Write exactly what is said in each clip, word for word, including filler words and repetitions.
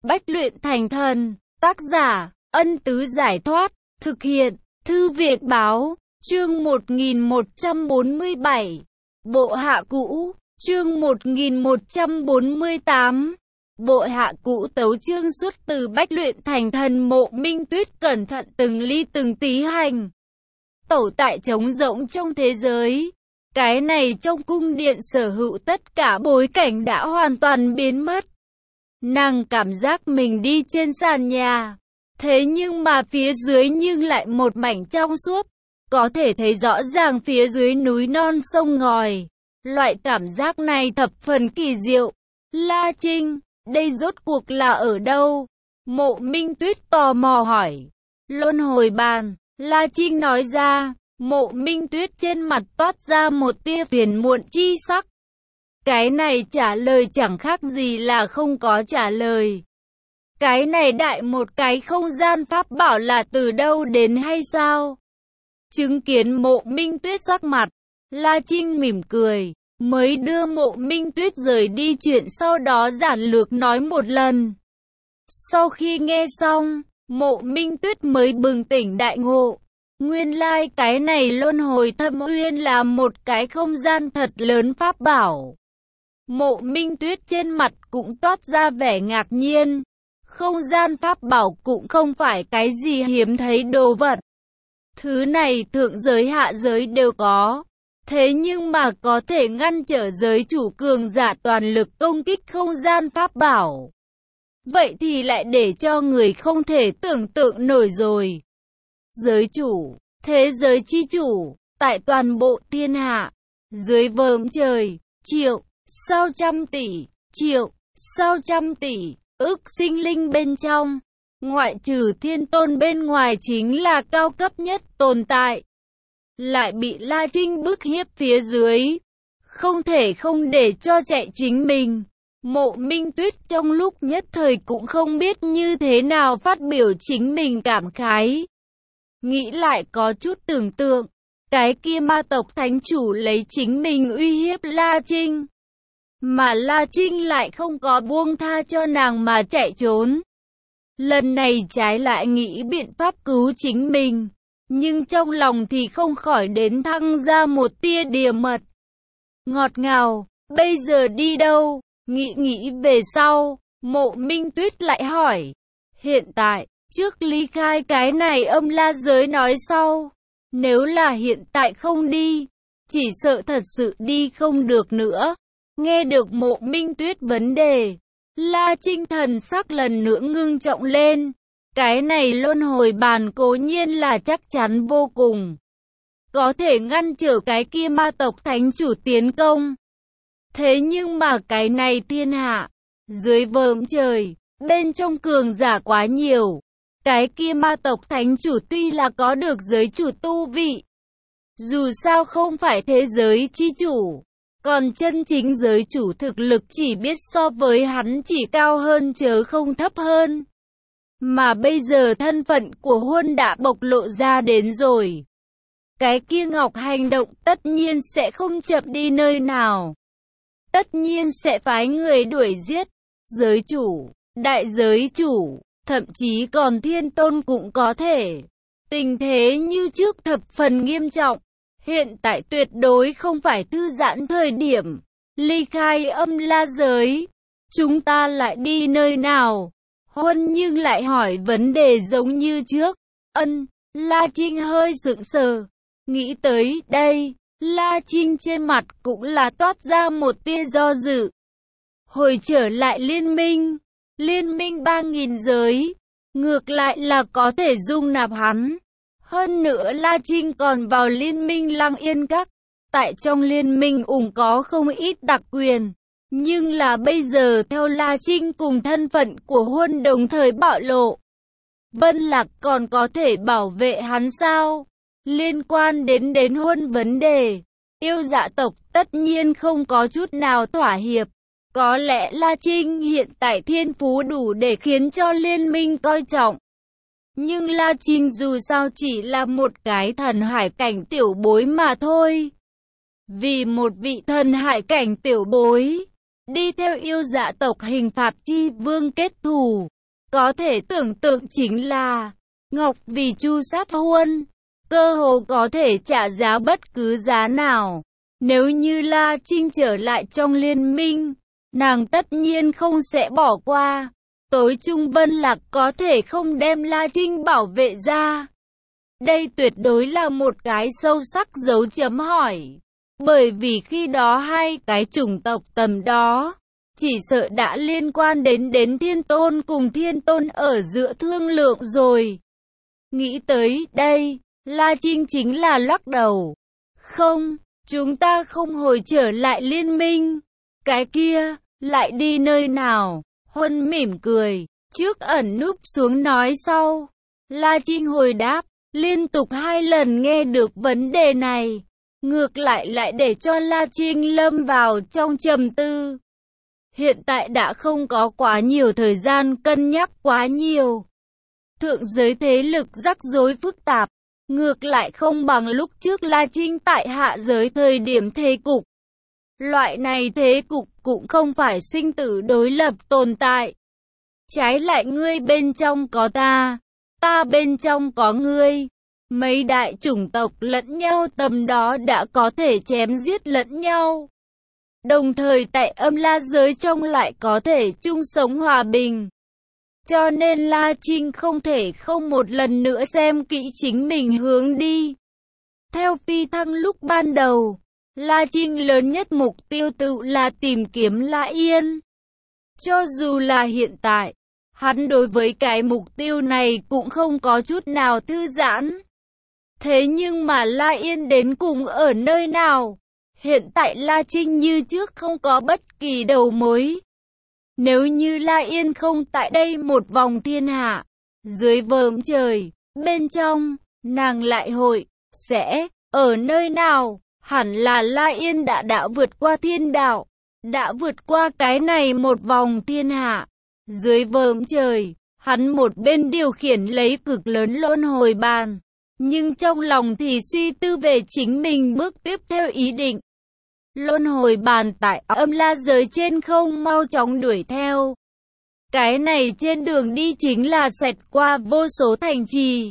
Bách luyện thành thần. Tác giả, Ân Tứ Giải Thoát. Thực hiện, Thư viện Báo. Chương một nghìn một trăm bốn mươi bảy. Bộ hạ cũ. Chương một nghìn một trăm bốn mươi tám. Bộ hạ cũ. Tấu chương xuất từ Bách luyện thành thần. Mộ Minh Tuyết cẩn thận từng ly từng tí hành tẩu tại trống rỗng trong thế giới. Cái này trong cung điện sở hữu tất cả bối cảnh đã hoàn toàn biến mất. Nàng cảm giác mình đi trên sàn nhà. Thế nhưng mà phía dưới nhưng lại một mảnh trong suốt. Có thể thấy rõ ràng phía dưới núi non sông ngòi. Loại cảm giác này thập phần kỳ diệu. La Trinh, đây rốt cuộc là ở đâu? Mộ Minh Tuyết tò mò hỏi. Luân hồi bàn, La Trinh nói ra. Mộ Minh Tuyết trên mặt toát ra một tia phiền muộn chi sắc. Cái này trả lời chẳng khác gì là không có trả lời. Cái này đại một cái không gian pháp bảo là từ đâu đến hay sao? Chứng kiến Mộ Minh Tuyết sắc mặt, La Trinh mỉm cười, mới đưa Mộ Minh Tuyết rời đi, chuyện sau đó giản lược nói một lần. Sau khi nghe xong, Mộ Minh Tuyết mới bừng tỉnh đại ngộ. Nguyên lai like cái này luân hồi thâm uyên là một cái không gian thật lớn pháp bảo. Mộ Minh Tuyết trên mặt cũng toát ra vẻ ngạc nhiên. Không gian pháp bảo cũng không phải cái gì hiếm thấy đồ vật. Thứ này thượng giới hạ giới đều có. Thế nhưng mà có thể ngăn trở giới chủ cường giả toàn lực công kích không gian pháp bảo. Vậy thì lại để cho người không thể tưởng tượng nổi rồi. Giới chủ, thế giới chi chủ, tại toàn bộ thiên hạ, dưới vòm trời, triệu, sao trăm tỷ, triệu, sao trăm tỷ, ức sinh linh bên trong, ngoại trừ thiên tôn bên ngoài chính là cao cấp nhất tồn tại. Lại bị La Trinh bức hiếp phía dưới, không thể không để cho chạy chính mình. Mộ Minh Tuyết trong lúc nhất thời cũng không biết như thế nào phát biểu chính mình cảm khái. Nghĩ lại có chút tưởng tượng, cái kia ma tộc thánh chủ lấy chính mình uy hiếp La Trinh. Mà La Trinh lại không có buông tha cho nàng mà chạy trốn. Lần này trái lại nghĩ biện pháp cứu chính mình. Nhưng trong lòng thì không khỏi đến thăng ra một tia địa mật. Ngọt ngào, bây giờ đi đâu? Nghĩ nghĩ về sau, Mộ Minh Tuyết lại hỏi. Hiện tại, trước ly khai cái này âm la giới nói sau. Nếu là hiện tại không đi, chỉ sợ thật sự đi không được nữa. Nghe được Mộ Minh Tuyết vấn đề, La Trinh thần sắc lần nữa ngưng trọng lên. Cái này luân hồi bàn cố nhiên là chắc chắn vô cùng. Có thể ngăn trở cái kia ma tộc thánh chủ tiến công. Thế nhưng mà cái này thiên hạ, dưới vòm trời, bên trong cường giả quá nhiều. Cái kia ma tộc thánh chủ tuy là có được giới chủ tu vị. Dù sao không phải thế giới chi chủ. Còn chân chính giới chủ thực lực chỉ biết so với hắn chỉ cao hơn chớ không thấp hơn. Mà bây giờ thân phận của Huân đã bộc lộ ra đến rồi. Cái kia Ngọc hành động tất nhiên sẽ không chậm đi nơi nào. Tất nhiên sẽ phái người đuổi giết. Giới chủ, đại giới chủ, thậm chí còn thiên tôn cũng có thể. Tình thế như trước thập phần nghiêm trọng. Hiện tại tuyệt đối không phải thư giãn thời điểm. Ly khai âm la giới. Chúng ta lại đi nơi nào? Huân nhưng lại hỏi vấn đề giống như trước. Ân, La Trinh hơi sững sờ. Nghĩ tới đây, La Trinh trên mặt cũng là toát ra một tia do dự. Hồi trở lại liên minh. Liên minh ba nghìn giới. Ngược lại là có thể dung nạp hắn. Hơn nữa La Trinh còn vào liên minh Lăng Yên Các. Tại trong liên minh ủng có không ít đặc quyền. Nhưng là bây giờ theo La Trinh cùng thân phận của Huân đồng thời bạo lộ. Vân Lạc còn có thể bảo vệ hắn sao? Liên quan đến đến Huân vấn đề. Yêu dạ tộc tất nhiên không có chút nào thỏa hiệp. Có lẽ La Trinh hiện tại thiên phú đủ để khiến cho liên minh coi trọng. Nhưng La Trinh dù sao chỉ là một cái thần hải cảnh tiểu bối mà thôi. Vì một vị thần hải cảnh tiểu bối, đi theo yêu dạ tộc hình phạt chi vương kết thù, Có thể tưởng tượng chính là Ngọc vì Chu sát Huân, cơ hồ có thể trả giá bất cứ giá nào. Nếu như La Trinh trở lại trong liên minh, nàng tất nhiên không sẽ bỏ qua. Tối Trung Vân Lạc có thể không đem La Trinh bảo vệ ra. Đây tuyệt đối là một cái sâu sắc dấu chấm hỏi. Bởi vì khi đó hai cái chủng tộc tầm đó, chỉ sợ đã liên quan đến đến Thiên Tôn cùng Thiên Tôn ở giữa thương lượng rồi. Nghĩ tới đây, La Trinh chính là lắc đầu. Không, chúng ta không hồi trở lại liên minh. Cái kia, lại đi nơi nào? Huân mỉm cười, trước ẩn núp xuống nói sau. La Trinh hồi đáp, liên tục hai lần nghe được vấn đề này. Ngược lại lại để cho La Trinh lâm vào trong trầm tư. Hiện tại đã không có quá nhiều thời gian cân nhắc quá nhiều. Thượng giới thế lực rắc rối phức tạp, ngược lại không bằng lúc trước La Trinh tại hạ giới thời điểm thế cục. Loại này thế cục cũng không phải sinh tử đối lập tồn tại. Trái lại ngươi bên trong có ta, ta bên trong có ngươi. Mấy đại chủng tộc lẫn nhau tầm đó đã có thể chém giết lẫn nhau. Đồng thời tại âm la giới trong lại có thể chung sống hòa bình. Cho nên La Trinh không thể không một lần nữa xem kỹ chính mình hướng đi. Theo phi thăng lúc ban đầu, La Trinh lớn nhất mục tiêu tự là tìm kiếm La Yên. Cho dù là hiện tại, hắn đối với cái mục tiêu này cũng không có chút nào thư giãn. Thế nhưng mà La Yên đến cùng ở nơi nào? Hiện tại La Trinh như trước không có bất kỳ đầu mối. Nếu như La Yên không tại đây một vòng thiên hạ, dưới vòm trời, bên trong, nàng lại hội, sẽ, ở nơi nào? Hẳn là La Yên đã đã vượt qua thiên đạo, đã vượt qua cái này một vòng thiên hạ. Dưới vòm trời, hắn một bên điều khiển lấy cực lớn luân hồi bàn, nhưng trong lòng thì suy tư về chính mình bước tiếp theo ý định. Luân hồi bàn tại âm la giới trên không mau chóng đuổi theo. Cái này trên đường đi chính là xẹt qua vô số thành trì.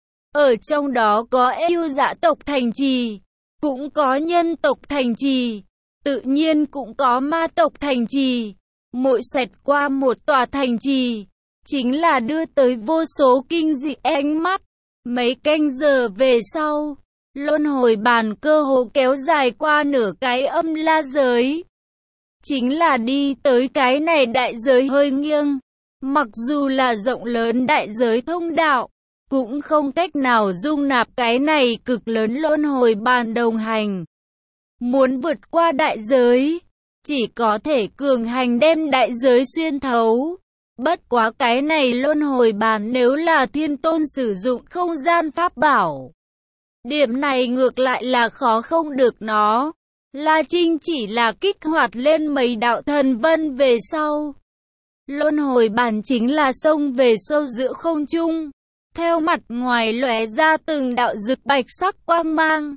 Ở trong đó có yêu dã tộc thành trì, cũng có nhân tộc thành trì, tự nhiên cũng có ma tộc thành trì. Mỗi xẹt qua một tòa thành trì, chính là đưa tới vô số kinh dị ánh mắt. Mấy canh giờ về sau, luân hồi bàn cơ hồ kéo dài qua nửa cái âm la giới. Chính là đi tới cái này đại giới hơi nghiêng. Mặc dù là rộng lớn đại giới thông đạo, cũng không cách nào dung nạp cái này cực lớn luân hồi bàn đồng hành. Muốn vượt qua đại giới, chỉ có thể cường hành đem đại giới xuyên thấu. Bất quá cái này luân hồi bàn nếu là Thiên Tôn sử dụng không gian pháp bảo, điểm này ngược lại là khó không được nó. La Trinh chỉ là kích hoạt lên mấy đạo thần vân về sau. Luân hồi bàn chính là xông về sâu giữa không trung. Theo mặt ngoài lóe ra từng đạo rực bạch sắc quang mang.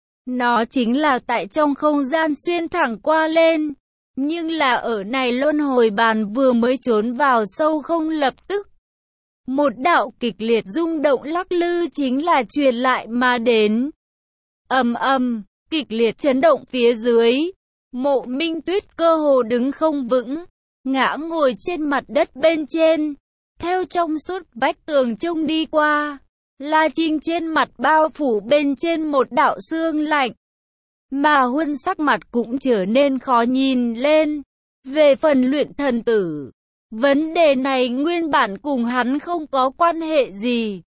Nó chính là tại trong không gian xuyên thẳng qua lên. Nhưng là ở này luân hồi bàn vừa mới trốn vào sâu không lập tức. Một đạo kịch liệt rung động lắc lư chính là truyền lại mà đến. Ầm ầm, kịch liệt chấn động phía dưới. Mộ Minh Tuyết cơ hồ đứng không vững, ngã ngồi trên mặt đất bên trên. Theo trong suốt vách tường trông đi qua, La Trinh trên mặt bao phủ bên trên một đạo sương lạnh. Mà Huân sắc mặt cũng trở nên khó nhìn lên. Về phần luyện thần tử, vấn đề này nguyên bản cùng hắn không có quan hệ gì.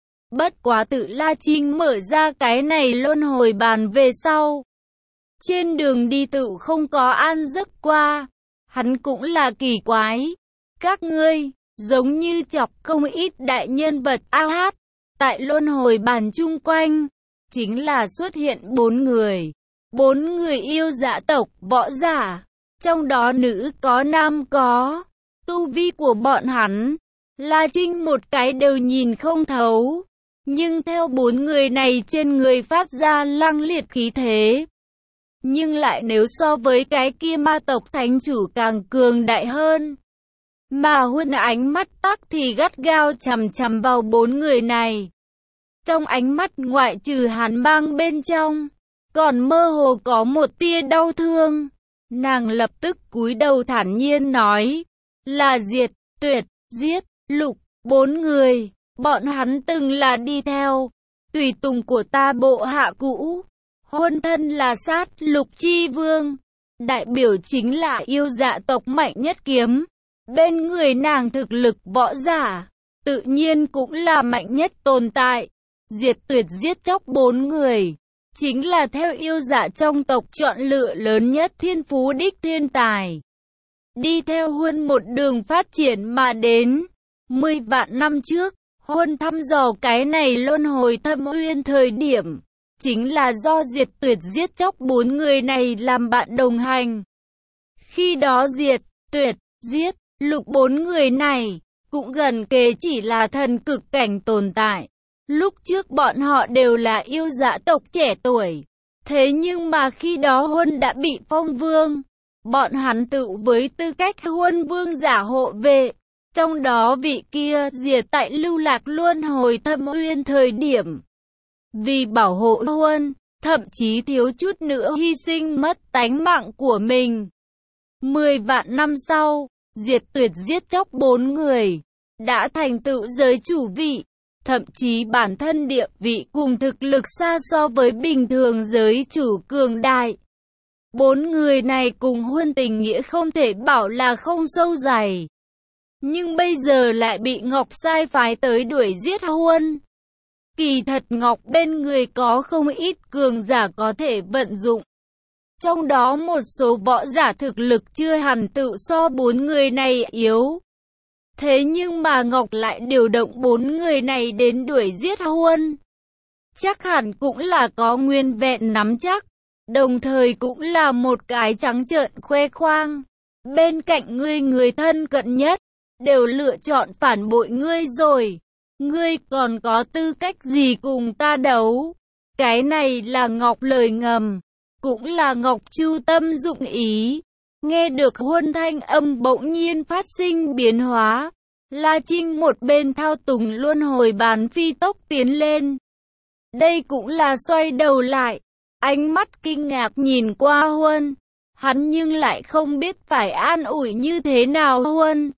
Bất quá tự La Trinh mở ra cái này luân hồi bàn về sau. Trên đường đi tự không có an giấc qua. Hắn cũng là kỳ quái. Các ngươi, giống như chọc không ít đại nhân vật a hát. Tại luân hồi bàn chung quanh, chính là xuất hiện bốn người. Bốn người yêu dã tộc, võ giả. Trong đó nữ có nam có. Tu vi của bọn hắn, La Trinh một cái đều nhìn không thấu. Nhưng theo bốn người này trên người phát ra lăng liệt khí thế. Nhưng lại nếu so với cái kia ma tộc thánh chủ càng cường đại hơn. Mà Huân ánh mắt tắc thì gắt gao chằm chằm vào bốn người này. Trong ánh mắt ngoại trừ hàn mang bên trong, còn mơ hồ có một tia đau thương. Nàng lập tức cúi đầu thản nhiên nói, là Diệt, Tuyệt, Giết, Lục, bốn người, bọn hắn từng là đi theo, tùy tùng của ta bộ hạ cũ. Huân thân là Sát Lục Chi Vương, đại biểu chính là yêu dạ tộc mạnh nhất kiếm. Bên người nàng thực lực võ giả, tự nhiên cũng là mạnh nhất tồn tại. Diệt Tuyệt giết chóc bốn người, chính là theo yêu dạ trong tộc chọn lựa lớn nhất thiên phú đích thiên tài. Đi theo Huân một đường phát triển mà đến. Mười vạn năm trước, Huân thăm dò cái này luân hồi thâm uyên thời điểm, chính là do Diệt Tuyệt giết chóc bốn người này làm bạn đồng hành. Khi đó Diệt, Tuyệt, Giết, Lục bốn người này, cũng gần kề chỉ là thần cực cảnh tồn tại. Lúc trước bọn họ đều là yêu dạ tộc trẻ tuổi. Thế nhưng mà khi đó Huân đã bị phong vương. Bọn hắn tự với tư cách Huân vương giả hộ vệ. Trong đó vị kia Diệt tại lưu lạc luân hồi thâm uyên thời điểm. Vì bảo hộ Huân, thậm chí thiếu chút nữa hy sinh mất tánh mạng của mình. Mười vạn năm sau, Diệt Tuyệt giết chóc bốn người, đã thành tựu giới chủ vị, thậm chí bản thân địa vị cùng thực lực xa so với bình thường giới chủ cường đại. Bốn người này cùng Huân tình nghĩa không thể bảo là không sâu dày. Nhưng bây giờ lại bị Ngọc sai phái tới đuổi giết Huân. Kỳ thật Ngọc bên người có không ít cường giả có thể vận dụng. Trong đó một số võ giả thực lực chưa hẳn tự so bốn người này yếu. Thế nhưng mà Ngọc lại điều động bốn người này đến đuổi giết Huân. Chắc hẳn cũng là có nguyên vẹn nắm chắc. Đồng thời cũng là một cái trắng trợn khoe khoang. Bên cạnh ngươi người thân cận nhất, đều lựa chọn phản bội ngươi rồi. Ngươi còn có tư cách gì cùng ta đấu? Cái này là Ngọc lời ngầm. Cũng là Ngọc chu tâm dụng ý. Nghe được Huân thanh âm bỗng nhiên phát sinh biến hóa. La Trinh một bên thao túng luân hồi bàn phi tốc tiến lên. Đây cũng là xoay đầu lại. Ánh mắt kinh ngạc nhìn qua Huân. Hắn nhưng lại không biết phải an ủi như thế nào Huân.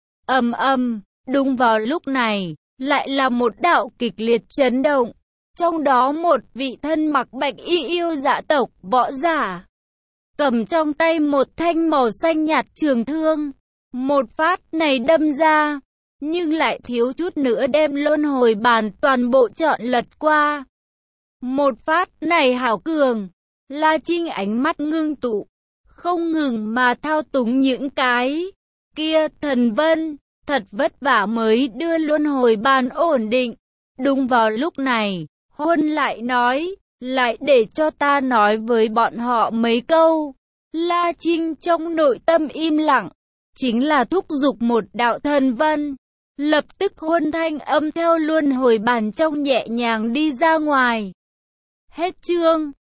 Ầm ầm, đúng vào lúc này, lại là một đạo kịch liệt chấn động. Trong đó một vị thân mặc bạch y yêu dạ tộc võ giả, cầm trong tay một thanh màu xanh nhạt trường thương. Một phát này đâm ra, nhưng lại thiếu chút nữa đem luân hồi bàn toàn bộ trọn lật qua. Một phát này hảo cường, La Trinh ánh mắt ngưng tụ, không ngừng mà thao túng những cái kia thần vân, thật vất vả mới đưa luân hồi bàn ổn định. Đúng vào lúc này, Huân lại nói, lại để cho ta nói với bọn họ mấy câu. La Trinh trong nội tâm im lặng, chính là thúc giục một đạo thần vân. Lập tức Huân thanh âm theo luân hồi bàn trong nhẹ nhàng đi ra ngoài. Hết chương.